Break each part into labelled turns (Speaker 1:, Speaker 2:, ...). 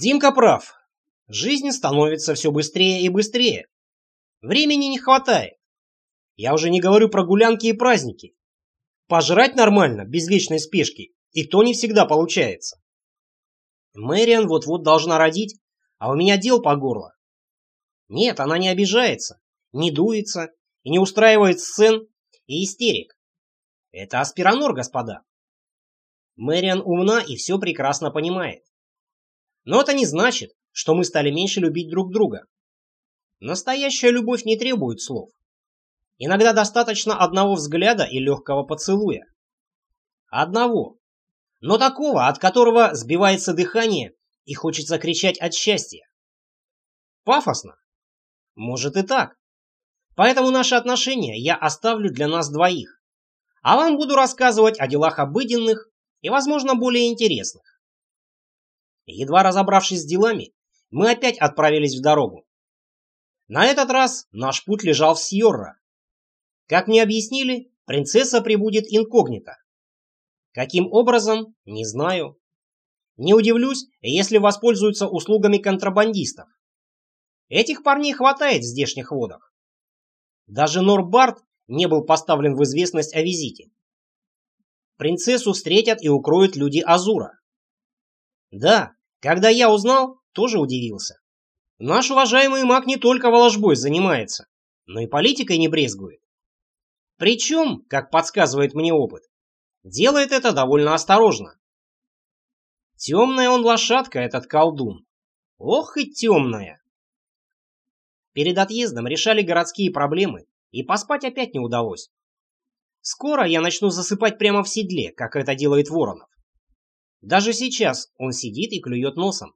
Speaker 1: Димка прав. Жизнь становится все быстрее и быстрее. Времени не хватает. Я уже не говорю про гулянки и праздники. Пожрать нормально, без вечной спешки, и то не всегда получается. Мэриан вот-вот должна родить, а у меня дел по горло. Нет, она не обижается, не дуется и не устраивает сцен и истерик. Это аспиранор, господа. Мэриан умна и все прекрасно понимает. Но это не значит, что мы стали меньше любить друг друга. Настоящая любовь не требует слов. Иногда достаточно одного взгляда и легкого поцелуя. Одного. Но такого, от которого сбивается дыхание и хочется кричать от счастья. Пафосно? Может и так. Поэтому наши отношения я оставлю для нас двоих. А вам буду рассказывать о делах обыденных и, возможно, более интересных. Едва разобравшись с делами, мы опять отправились в дорогу. На этот раз наш путь лежал в Сьорро. Как мне объяснили, принцесса прибудет инкогнито. Каким образом, не знаю. Не удивлюсь, если воспользуются услугами контрабандистов. Этих парней хватает в здешних водах. Даже Норбарт не был поставлен в известность о визите. Принцессу встретят и укроют люди Азура. Да, когда я узнал, тоже удивился. Наш уважаемый маг не только волжбой занимается, но и политикой не брезгует. Причем, как подсказывает мне опыт, делает это довольно осторожно. Темная он лошадка, этот колдун. Ох и темная. Перед отъездом решали городские проблемы, и поспать опять не удалось. Скоро я начну засыпать прямо в седле, как это делает Воронов. Даже сейчас он сидит и клюет носом.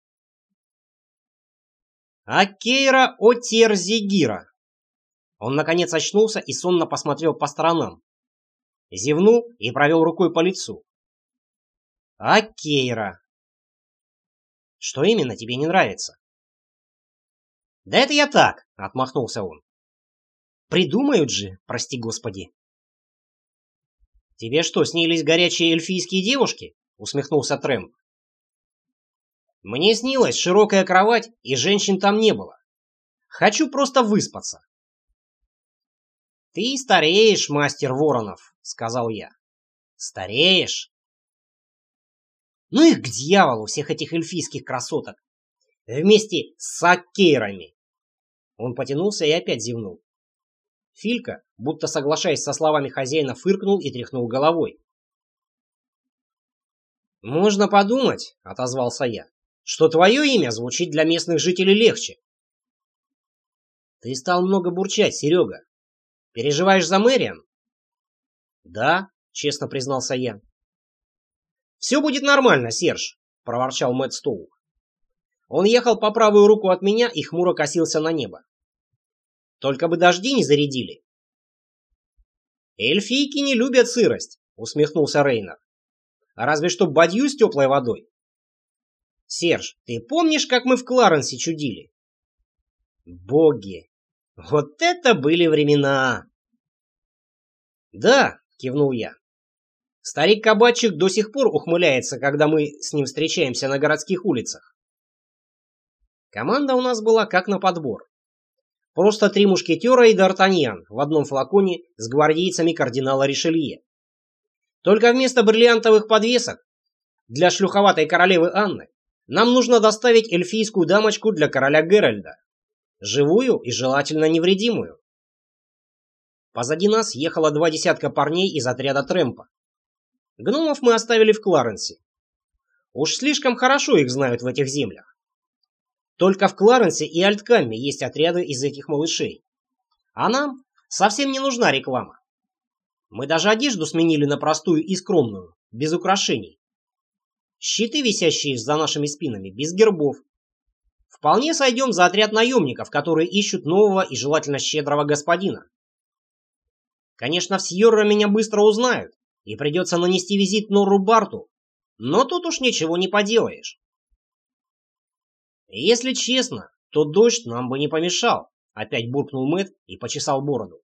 Speaker 1: Акейра Отерзигира. Он наконец очнулся и сонно посмотрел по сторонам. Зевнул и провел рукой по лицу. Акейра. Что именно тебе не нравится? Да это я так, отмахнулся он. Придумают же, прости господи. Тебе что, снились горячие эльфийские девушки? Усмехнулся Трэмп. Мне снилась широкая кровать, и женщин там не было. Хочу просто выспаться. Ты стареешь, мастер Воронов, сказал я. Стареешь? Ну их к дьяволу, всех этих эльфийских красоток. Вместе с аккейрами. Он потянулся и опять зевнул. Филька, будто соглашаясь со словами хозяина, фыркнул и тряхнул головой. «Можно подумать», — отозвался я, — «что твое имя звучит для местных жителей легче». «Ты стал много бурчать, Серега. Переживаешь за Мэриан?» «Да», — честно признался я. «Все будет нормально, Серж», — проворчал Мэтт Стоук. Он ехал по правую руку от меня и хмуро косился на небо. «Только бы дожди не зарядили». «Эльфийки не любят сырость», — усмехнулся Рейнер. «Разве что бадью с теплой водой». «Серж, ты помнишь, как мы в Кларенсе чудили?» «Боги! Вот это были времена!» «Да», — кивнул я. «Старик-кабачик до сих пор ухмыляется, когда мы с ним встречаемся на городских улицах». Команда у нас была как на подбор. Просто 3 мушкетера и Д'Артаньян в одном флаконе с гвардейцами кардинала Ришелье. Только вместо бриллиантовых подвесок для шлюховатой королевы Анны нам нужно доставить эльфийскую дамочку для короля Геральда. Живую и желательно невредимую. Позади нас ехало 2 десятка парней из отряда Трэмпа. Гномов мы оставили в Кларенсе. Уж слишком хорошо их знают в этих землях. Только в Кларенсе и Альткамме есть отряды из этих малышей. А нам совсем не нужна реклама. Мы даже одежду сменили на простую и скромную, без украшений. Щиты, висящие за нашими спинами, без гербов. Вполне сойдем за отряд наемников, которые ищут нового и желательно щедрого господина. Конечно, в Сьорро меня быстро узнают, и придется нанести визит Норру Барту, но тут уж ничего не поделаешь. Если честно, то дождь нам бы не помешал, опять буркнул Мэтт и почесал бороду.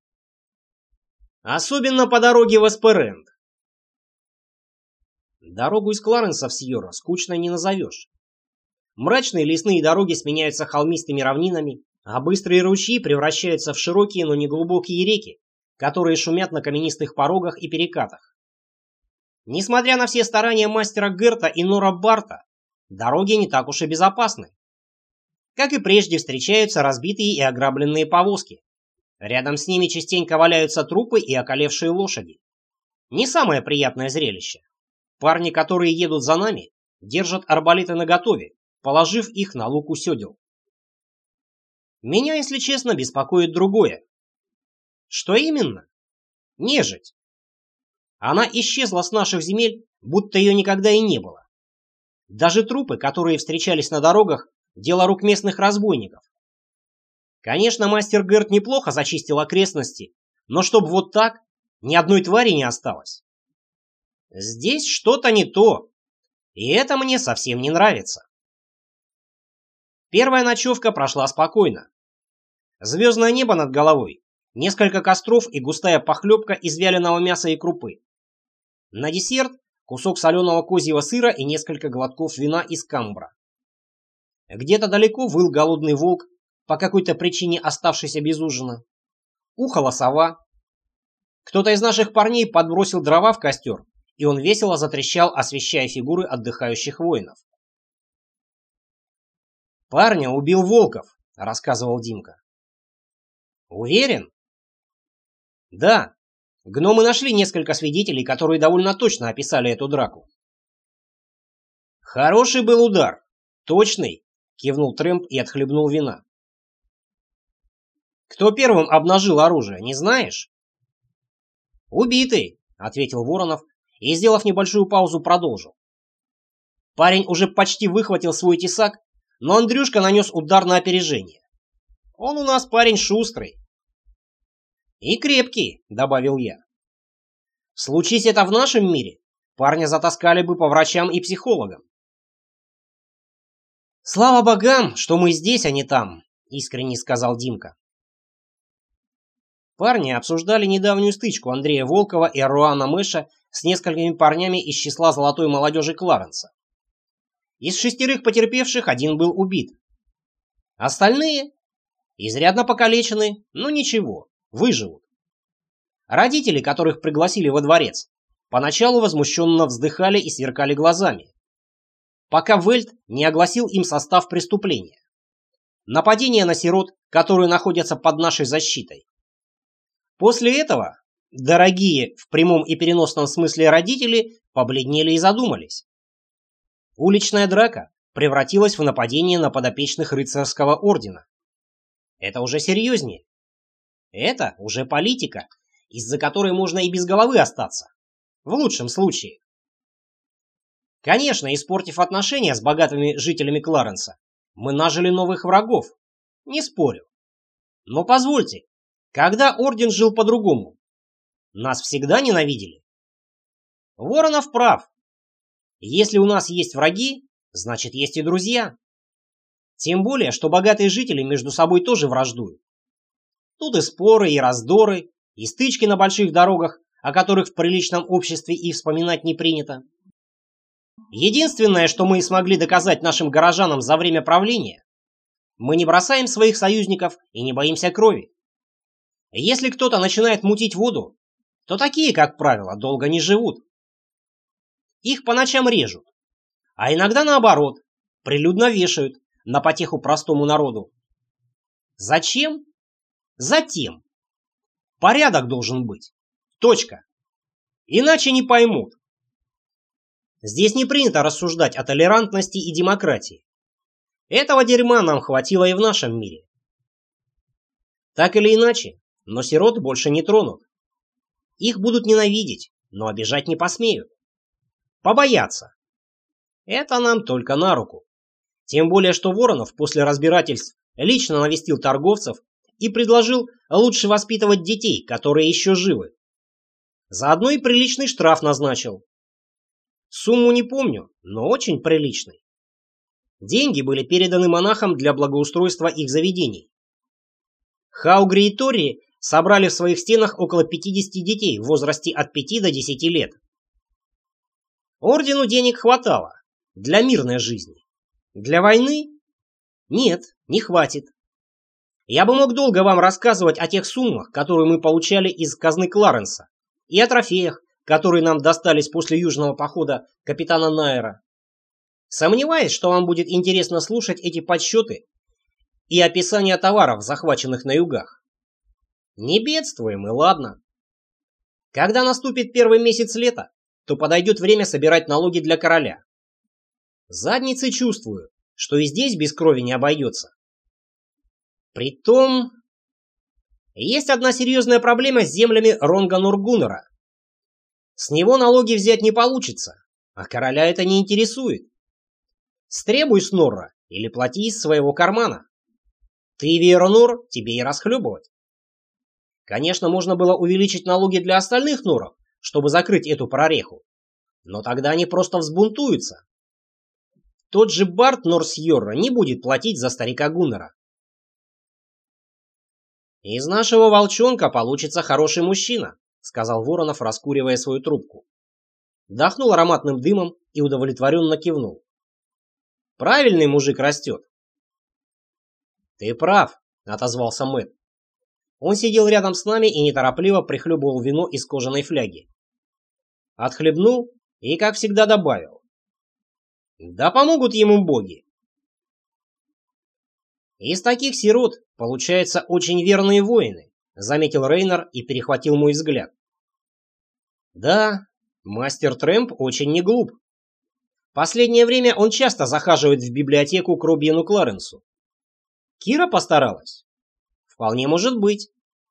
Speaker 1: Особенно по дороге в Эсперенд. Дорогу из Кларенса в Сьорро скучной не назовешь. Мрачные лесные дороги сменяются холмистыми равнинами, а быстрые ручьи превращаются в широкие, но неглубокие реки, которые шумят на каменистых порогах и перекатах. Несмотря на все старания мастера Герта и Нора Барта, дороги не так уж и безопасны. Как и прежде, встречаются разбитые и ограбленные повозки. Рядом с ними частенько валяются трупы и околевшие лошади. Не самое приятное зрелище. Парни, которые едут за нами, держат арбалеты наготове, положив их на луку седел. Меня, если честно, беспокоит другое. Что именно? Нежить. Она исчезла с наших земель, будто ее никогда и не было. Даже трупы, которые встречались на дорогах, дело рук местных разбойников. Конечно, мастер Герт неплохо зачистил окрестности, но чтоб вот так, ни одной твари не осталось. Здесь что-то не то, и это мне совсем не нравится. Первая ночевка прошла спокойно. Звездное небо над головой, несколько костров и густая похлебка из вяленого мяса и крупы. На десерт кусок соленого козьего сыра и несколько глотков вина из камбра. Где-то далеко выл голодный волк, по какой-то причине оставшийся без ужина. Ухала сова. Кто-то из наших парней подбросил дрова в костер, и он весело затрещал, освещая фигуры отдыхающих воинов. «Парня убил Волков», — рассказывал Димка. «Уверен?» «Да. Гномы нашли несколько свидетелей, которые довольно точно описали эту драку». «Хороший был удар. Точный», — кивнул Трэмп и отхлебнул вина. «Кто первым обнажил оружие, не знаешь?» «Убитый», — ответил Воронов и, сделав небольшую паузу, продолжил. Парень уже почти выхватил свой тесак, но Андрюшка нанес удар на опережение. «Он у нас парень шустрый». «И крепкий», — добавил я. «Случись это в нашем мире, парня затаскали бы по врачам и психологам». «Слава богам, что мы здесь, а не там», — искренне сказал Димка. Парни обсуждали недавнюю стычку Андрея Волкова и Руана Мэша с несколькими парнями из числа золотой молодежи Кларенса. Из 6 потерпевших один был убит. Остальные изрядно покалечены, но ничего, выживут. Родители, которых пригласили во дворец, поначалу возмущенно вздыхали и сверкали глазами, пока Вельт не огласил им состав преступления. Нападение на сирот, которые находятся под нашей защитой. После этого дорогие в прямом и переносном смысле родители побледнели и задумались. Уличная драка превратилась в нападение на подопечных рыцарского ордена. Это уже серьезнее. Это уже политика, из-за которой можно и без головы остаться. В лучшем случае. Конечно, испортив отношения с богатыми жителями Кларенса, мы нажили новых врагов. Не спорю. Но позвольте, когда орден жил по-другому? Нас всегда ненавидели? Воронов прав. Если у нас есть враги, значит есть и друзья. Тем более, что богатые жители между собой тоже враждуют. Тут и споры, и раздоры, и стычки на больших дорогах, о которых в приличном обществе и вспоминать не принято. Единственное, что мы смогли доказать нашим горожанам за время правления, мы не бросаем своих союзников и не боимся крови. Если кто-то начинает мутить воду, то такие, как правило, долго не живут. Их по ночам режут, а иногда наоборот, прилюдно вешают на потеху простому народу. Зачем? Затем. Порядок должен быть. Точка. Иначе не поймут. Здесь не принято рассуждать о толерантности и демократии. Этого дерьма нам хватило и в нашем мире. Так или иначе, но сирот больше не тронут. Их будут ненавидеть, но обижать не посмеют. Побоятся. Это нам только на руку. Тем более, что Воронов после разбирательств лично навестил торговцев и предложил лучше воспитывать детей, которые еще живы. Заодно и приличный штраф назначил. Сумму не помню, но очень приличный. Деньги были переданы монахам для благоустройства их заведений. Хаугри и Тори собрали в своих стенах около 50 детей в возрасте от 5 до 10 лет. Ордену денег хватало для мирной жизни. Для войны? Нет, не хватит. Я бы мог долго вам рассказывать о тех суммах, которые мы получали из казны Кларенса, и о трофеях, которые нам достались после южного похода капитана Найера. Сомневаюсь, что вам будет интересно слушать эти подсчеты и описание товаров, захваченных на югах. Не бедствуем, и ладно. Когда наступит первый месяц лета, то подойдет время собирать налоги для короля. Задницей чувствую, что и здесь без крови не обойдется. Притом, есть одна серьезная проблема с землями Ронга-Нургуннера. С него налоги взять не получится, а короля это не интересует. Стребуй с Норра или плати из своего кармана. Ты, Вейронор, тебе и расхлебывать. Конечно, можно было увеличить налоги для остальных Норов, чтобы закрыть эту прореху, но тогда они просто взбунтуются. Тот же Барт Норсьорра не будет платить за старика Гуннера. «Из нашего волчонка получится хороший мужчина», — сказал Воронов, раскуривая свою трубку. Вдохнул ароматным дымом и удовлетворенно кивнул. «Правильный мужик растет». «Ты прав», — отозвался Мэтт. Он сидел рядом с нами и неторопливо прихлебывал вино из кожаной фляги. Отхлебнул и, как всегда, добавил. «Да помогут ему боги». «Из таких сирот получаются очень верные воины», — заметил Рейнер и перехватил мой взгляд. «Да, мастер Трэмп очень не глуп. Последнее время он часто захаживает в библиотеку к Робьену Кларенсу. Кира постаралась? Вполне может быть».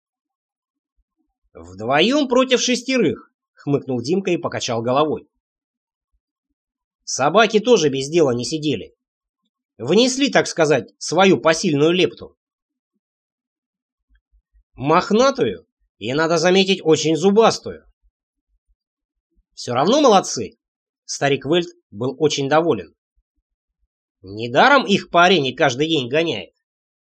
Speaker 1: «Вдвоем против 6, — хмыкнул Димка и покачал головой. «Собаки тоже без дела не сидели. Внесли, так сказать, свою посильную лепту. Мохнатую и, надо заметить, очень зубастую. Все равно молодцы». Старик Вельт был очень доволен. Недаром их по арене каждый день гоняет.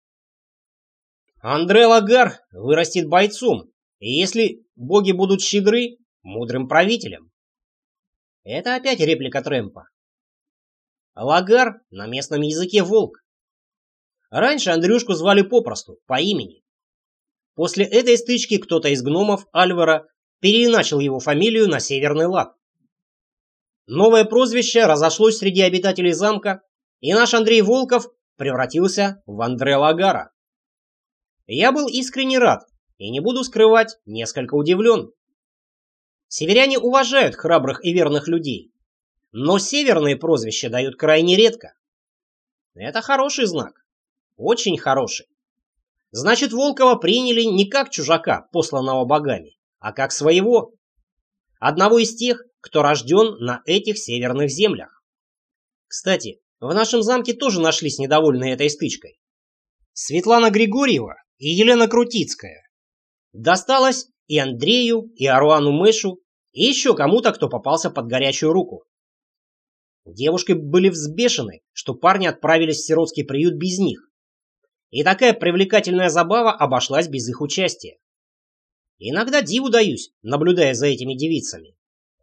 Speaker 1: Андре Лагар вырастет бойцом, и если боги будут щедры, мудрым правителем. Это опять реплика Трэмпа. Лагар на местном языке волк. Раньше Андрюшку звали попросту, по имени. После этой стычки кто-то из гномов Альвара переиначил его фамилию на северный лад. Новое прозвище разошлось среди обитателей замка, и наш Андрей Волков превратился в Андре Лагара. Я был искренне рад и, не буду скрывать, несколько удивлен. Северяне уважают храбрых и верных людей, но северные прозвища дают крайне редко. Это хороший знак, очень хороший. Значит, Волкова приняли не как чужака, посланного богами, а как своего. Одного из тех, кто рожден на этих северных землях. Кстати, в нашем замке тоже нашлись недовольные этой стычкой. Светлана Григорьева и Елена Крутицкая. Досталось и Андрею, и Аруану Мэшу, и еще кому-то, кто попался под горячую руку. Девушки были взбешены, что парни отправились в сиротский приют без них. И такая привлекательная забава обошлась без их участия. Иногда диву даюсь, наблюдая за этими девицами.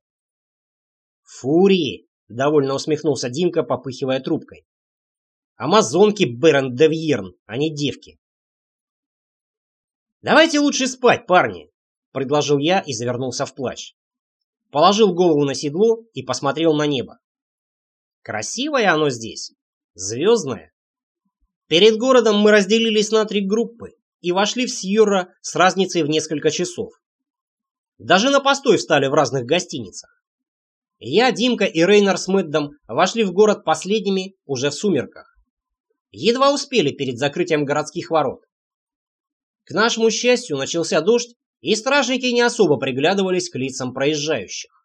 Speaker 1: «Фурии!» — довольно усмехнулся Димка, попыхивая трубкой. «Амазонки Берен де Вьерн, а не девки». «Давайте лучше спать, парни!» — предложил я и завернулся в плащ. Положил голову на седло и посмотрел на небо. Красивое оно здесь, звездное. Перед городом мы разделились на 3 группы и вошли в Сьюра с разницей в несколько часов. Даже на постой встали в разных гостиницах. Я, Димка и Рейнер с Мэддом вошли в город последними уже в сумерках. Едва успели перед закрытием городских ворот. К нашему счастью начался дождь, и стражники не особо приглядывались к лицам проезжающих.